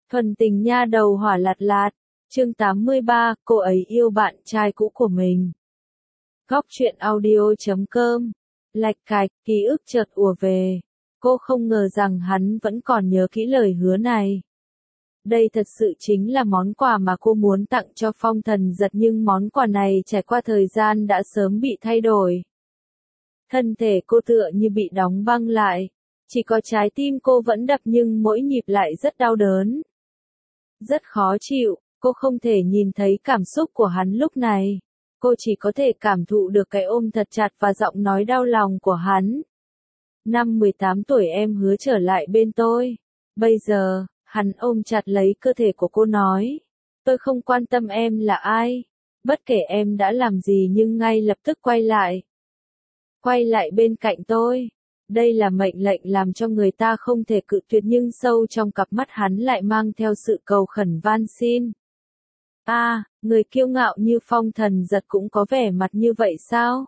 Thuần tình nha đầu hỏa lạt lạt, chương 83, cô ấy yêu bạn trai cũ của mình. Góc truyện audio.com, lạch cạch, ký ức chợt ùa về. Cô không ngờ rằng hắn vẫn còn nhớ kỹ lời hứa này. Đây thật sự chính là món quà mà cô muốn tặng cho Phong Thần Giật, nhưng món quà này trải qua thời gian đã sớm bị thay đổi. Thân thể cô tựa như bị đóng băng lại. Chỉ có trái tim cô vẫn đập nhưng mỗi nhịp lại rất đau đớn. Rất khó chịu, cô không thể nhìn thấy cảm xúc của hắn lúc này. Cô chỉ có thể cảm thụ được cái ôm thật chặt và giọng nói đau lòng của hắn. Năm 18 tuổi em hứa trở lại bên tôi. Bây giờ, hắn ôm chặt lấy cơ thể của cô nói. Tôi không quan tâm em là ai. Bất kể em đã làm gì nhưng ngay lập tức quay lại. Quay lại bên cạnh tôi. Đây là mệnh lệnh làm cho người ta không thể cự tuyệt, nhưng sâu trong cặp mắt hắn lại mang theo sự cầu khẩn van xin. Người kiêu ngạo như Phong Thần Giật cũng có vẻ mặt như vậy sao?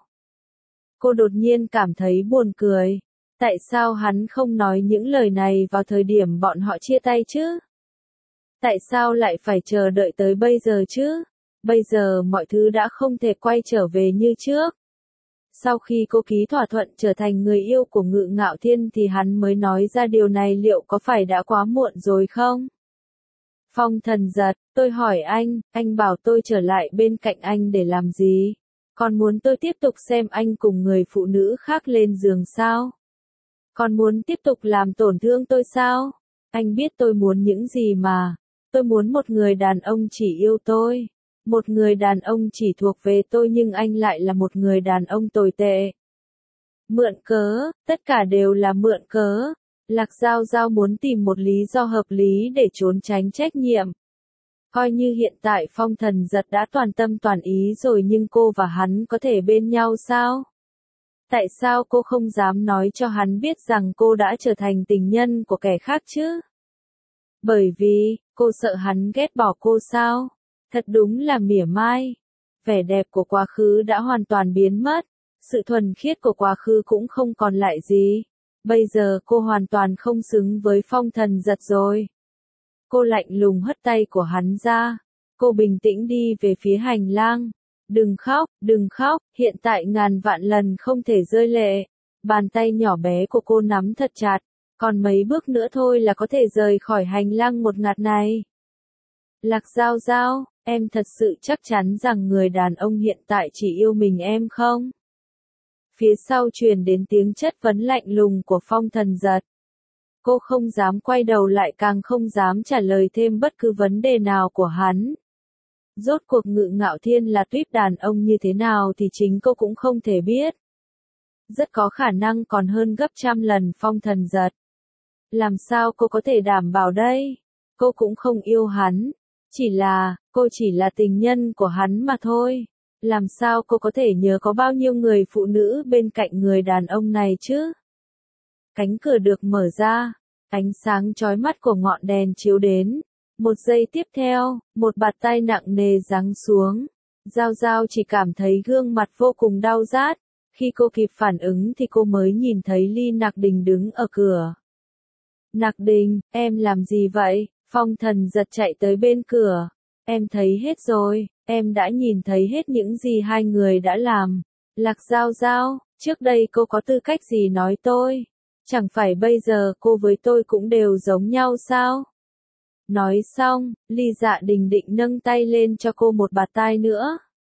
Cô đột nhiên cảm thấy buồn cười. Tại sao hắn không nói những lời này vào thời điểm bọn họ chia tay chứ? Tại sao lại phải chờ đợi tới bây giờ chứ? Bây giờ mọi thứ đã không thể quay trở về như trước. Sau khi cô ký thỏa thuận trở thành người yêu của Ngự Ngạo Thiên thì hắn mới nói ra điều này, liệu có phải đã quá muộn rồi không? Phong Thần Giật, tôi hỏi anh bảo tôi trở lại bên cạnh anh để làm gì? Còn muốn tôi tiếp tục xem anh cùng người phụ nữ khác lên giường sao? Còn muốn tiếp tục làm tổn thương tôi sao? Anh biết tôi muốn những gì mà. Tôi muốn một người đàn ông chỉ yêu tôi. Một người đàn ông chỉ thuộc về tôi, nhưng anh lại là một người đàn ông tồi tệ. Mượn cớ, tất cả đều là mượn cớ. Lạc Giao Giao muốn tìm một lý do hợp lý để trốn tránh trách nhiệm. Coi như hiện tại Phong Thần Giật đã toàn tâm toàn ý rồi, nhưng cô và hắn có thể bên nhau sao? Tại sao cô không dám nói cho hắn biết rằng cô đã trở thành tình nhân của kẻ khác chứ? Bởi vì, cô sợ hắn ghét bỏ cô sao? Thật đúng là mỉa mai. Vẻ đẹp của quá khứ đã hoàn toàn biến mất. Sự thuần khiết của quá khứ cũng không còn lại gì. Bây giờ cô hoàn toàn không xứng với Phong Thần Giật rồi. Cô lạnh lùng hất tay của hắn ra. Cô bình tĩnh đi về phía hành lang. Đừng khóc, hiện tại ngàn vạn lần không thể rơi lệ. Bàn tay nhỏ bé của cô nắm thật chặt. Còn mấy bước nữa thôi là có thể rời khỏi hành lang một ngạt này. Lạc Giao Giao, em thật sự chắc chắn rằng người đàn ông hiện tại chỉ yêu mình em không? Phía sau truyền đến tiếng chất vấn lạnh lùng của Phong Thần Giật. Cô không dám quay đầu lại, càng không dám trả lời thêm bất cứ vấn đề nào của hắn. Rốt cuộc Ngự Ngạo Thiên là tuýp đàn ông như thế nào thì chính cô cũng không thể biết. Rất có khả năng còn hơn gấp trăm lần Phong Thần Giật. Làm sao cô có thể đảm bảo đây? Cô cũng không yêu hắn. Cô chỉ là tình nhân của hắn mà thôi. Làm sao cô có thể nhớ có bao nhiêu người phụ nữ bên cạnh người đàn ông này chứ? Cánh cửa được mở ra. Ánh sáng chói mắt của ngọn đèn chiếu đến. Một giây tiếp theo, một bàn tay nặng nề giáng xuống. Giao Giao chỉ cảm thấy gương mặt vô cùng đau rát. Khi cô kịp phản ứng thì cô mới nhìn thấy Ly Nặc Đình đứng ở cửa. Nặc Đình, em làm gì vậy? Phong Thần Giật chạy tới bên cửa. Em thấy hết rồi, em đã nhìn thấy hết những gì hai người đã làm. Lạc Giao Giao, trước đây cô có tư cách gì nói tôi? Chẳng phải bây giờ cô với tôi cũng đều giống nhau sao? Nói xong, Ly Dạ Đình định nâng tay lên cho cô một bạt tai nữa.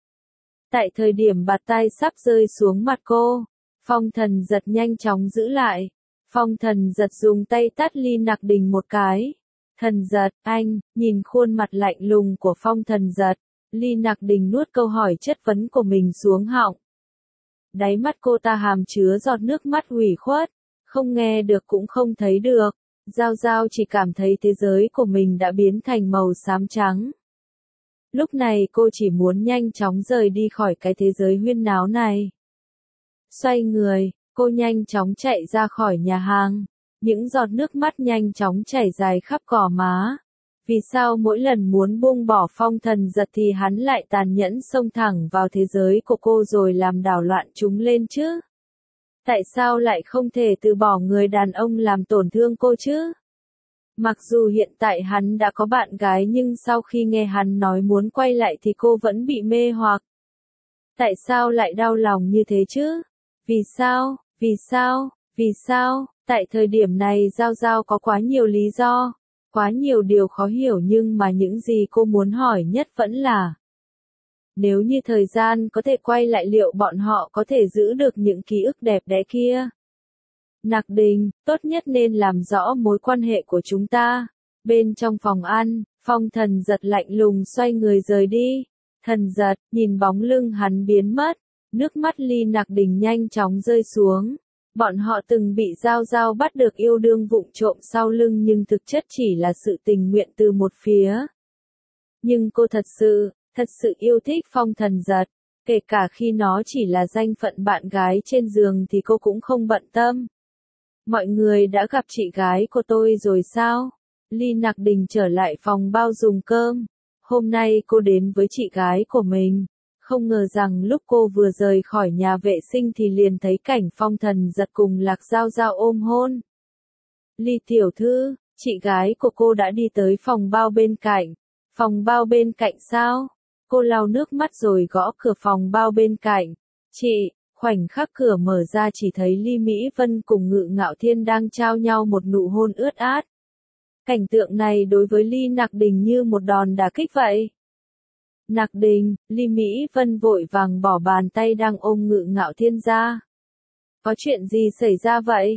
Tại thời điểm bạt tai sắp rơi xuống mặt cô, Phong Thần Giật nhanh chóng giữ lại. Phong Thần Giật dùng tay tát Ly Nặc Đình một cái. Thần Giật, anh, nhìn khuôn mặt lạnh lùng của Phong Thần Giật, Ly Nặc Đình nuốt câu hỏi chất vấn của mình xuống họng. Đáy mắt cô ta hàm chứa giọt nước mắt ủy khuất, không nghe được cũng không thấy được. Giao Giao chỉ cảm thấy thế giới của mình đã biến thành màu xám trắng. Lúc này cô chỉ muốn nhanh chóng rời đi khỏi cái thế giới huyên náo này. Xoay người, cô nhanh chóng chạy ra khỏi nhà hàng. Những giọt nước mắt nhanh chóng chảy dài khắp gò má. Vì sao mỗi lần muốn buông bỏ Phong Thần Giật thì hắn lại tàn nhẫn xông thẳng vào thế giới của cô rồi làm đảo loạn chúng lên chứ? Tại sao lại không thể từ bỏ người đàn ông làm tổn thương cô chứ? Mặc dù hiện tại hắn đã có bạn gái nhưng sau khi nghe hắn nói muốn quay lại thì cô vẫn bị mê hoặc. Tại sao lại đau lòng như thế chứ? Vì sao? Vì sao? Vì sao? Tại thời điểm này Giao Giao có quá nhiều lý do, quá nhiều điều khó hiểu nhưng mà những gì cô muốn hỏi nhất vẫn là nếu như thời gian có thể quay lại liệu bọn họ có thể giữ được những ký ức đẹp đẽ kia? Nặc Đình, tốt nhất nên làm rõ mối quan hệ của chúng ta. Bên trong phòng ăn, Phong Thần Giật lạnh lùng xoay người rời đi. Thần Giật, nhìn bóng lưng hắn biến mất, nước mắt Ly Nặc Đình nhanh chóng rơi xuống. Bọn họ từng bị Giao Giao bắt được yêu đương vụng trộm sau lưng nhưng thực chất chỉ là sự tình nguyện từ một phía. Nhưng cô thật sự yêu thích Phong Thần Giật, kể cả khi nó chỉ là danh phận bạn gái trên giường thì cô cũng không bận tâm. Mọi người đã gặp chị gái của tôi rồi sao? Ly Nặc Đình trở lại phòng bao dùng cơm. Hôm nay cô đến với chị gái của mình. Không ngờ rằng lúc cô vừa rời khỏi nhà vệ sinh thì liền thấy cảnh Phong Thần Giật cùng Lạc Giao Giao ôm hôn. Ly tiểu thư, chị gái của cô đã đi tới phòng bao bên cạnh. Phòng bao bên cạnh sao? Cô lau nước mắt rồi gõ cửa phòng bao bên cạnh. Chị, khoảnh khắc cửa mở ra chỉ thấy Ly Mỹ Vân cùng Ngự Ngạo Thiên đang trao nhau một nụ hôn ướt át. Cảnh tượng này đối với Ly Nặc Đình như một đòn đả kích vậy. Nặc Đình, Ly Mỹ Vân vội vàng bỏ bàn tay đang ôm Ngự Ngạo Thiên ra. Có chuyện gì xảy ra vậy?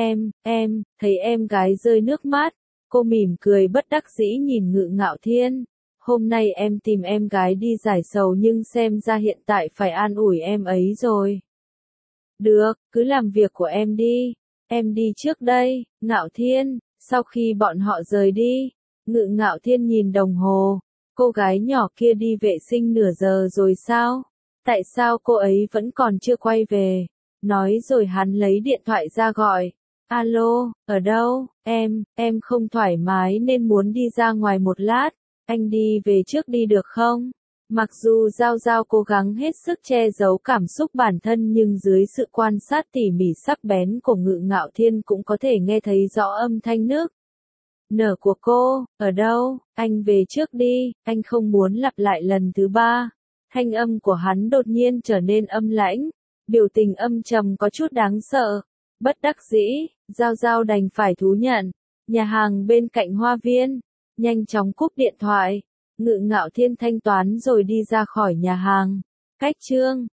Em, thấy em gái rơi nước mắt. Cô mỉm cười bất đắc dĩ nhìn Ngự Ngạo Thiên. Hôm nay em tìm em gái đi giải sầu nhưng xem ra hiện tại phải an ủi em ấy rồi. Được, cứ làm việc của em đi. Em đi trước đây, Ngạo Thiên. Sau khi bọn họ rời đi, Ngự Ngạo Thiên nhìn đồng hồ. Cô gái nhỏ kia đi vệ sinh nửa giờ rồi sao? Tại sao cô ấy vẫn còn chưa quay về? Nói rồi hắn lấy điện thoại ra gọi. Alo, ở đâu? Em không thoải mái nên muốn đi ra ngoài một lát. Anh đi về trước đi được không? Mặc dù Giao Giao cố gắng hết sức che giấu cảm xúc bản thân nhưng dưới sự quan sát tỉ mỉ sắc bén của Ngự Ngạo Thiên cũng có thể nghe thấy rõ âm thanh nước nở của cô. Ở đâu? Anh về trước đi, anh không muốn lặp lại lần thứ ba. Thanh âm của hắn đột nhiên trở nên âm lãnh, biểu tình âm trầm có chút đáng sợ. Bất đắc dĩ, Giao Giao đành phải thú nhận. Nhà hàng bên cạnh hoa viên, nhanh chóng cúp điện thoại. Ngự Ngạo Thiên thanh toán rồi đi ra khỏi nhà hàng. Cách chương